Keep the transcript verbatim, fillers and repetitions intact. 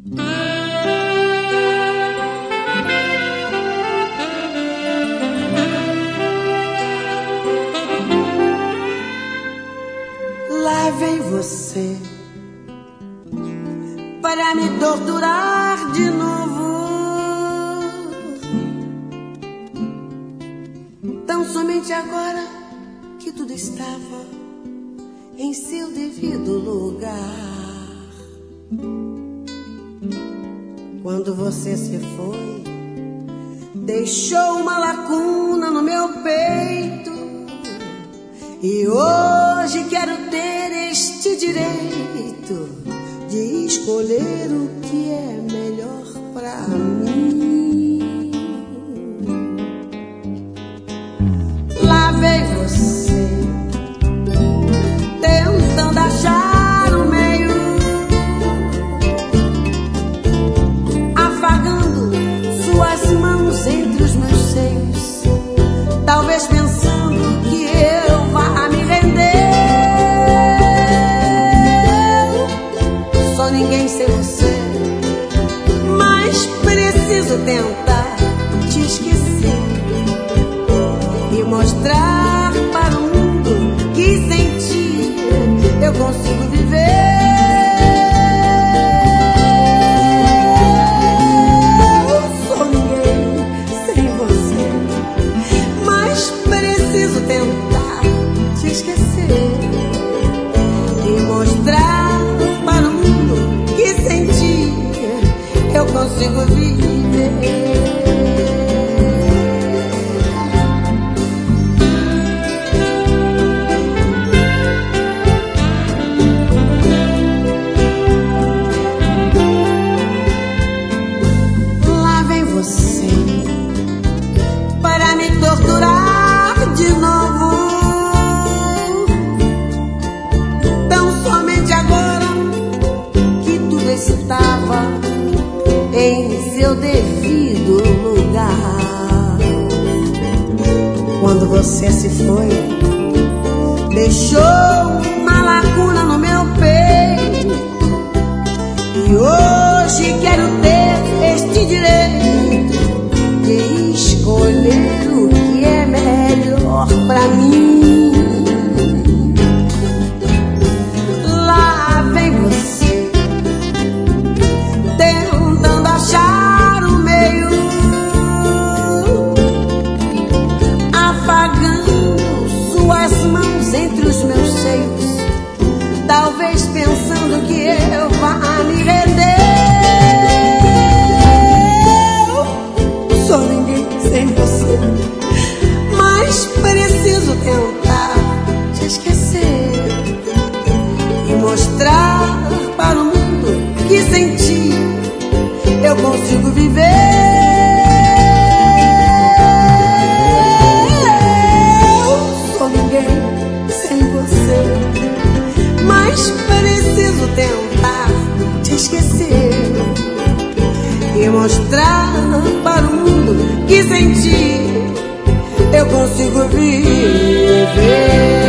Lá vem você para me torturar de novo, tão somente agora que tudo estava em seu devido lugar. Quando você se foi, deixou uma lacuna no meu peito, e hoje quero ter este direito de escolher o que é melhor pra mim. Lá vem você tentando achar o meio, afagando suas mãos entre os meus seios, talvez pensando que eu vá me render. Sou ninguém sem você, mas preciso tentar te esquecer e mostrar para o mundo que sem ti eu consigo viver. Sou ninguém sem você, mas preciso tentar te esquecer e mostrar para o mundo que sem ti eu consigo viver. Lá vem você para me torturar de novo, tão somente agora que tudo estava em seu devido lugar. Quando você se foi, deixou uma lacuna no meu peito, e hoje quero ter este direito de escolher o que é melhor pra mim. Lá vem você tentando achar o meio, afagando suas mãos entre os meus seios, talvez pensando que eu vá me render. Sou ninguém sem você, mas preciso tentar te esquecer e mostrar para o mundo que sem ti eu consigo viver. Sou ninguém sem você, mas preciso tentar te esquecer e mostrar para o mundo que sem ti eu consigo viver.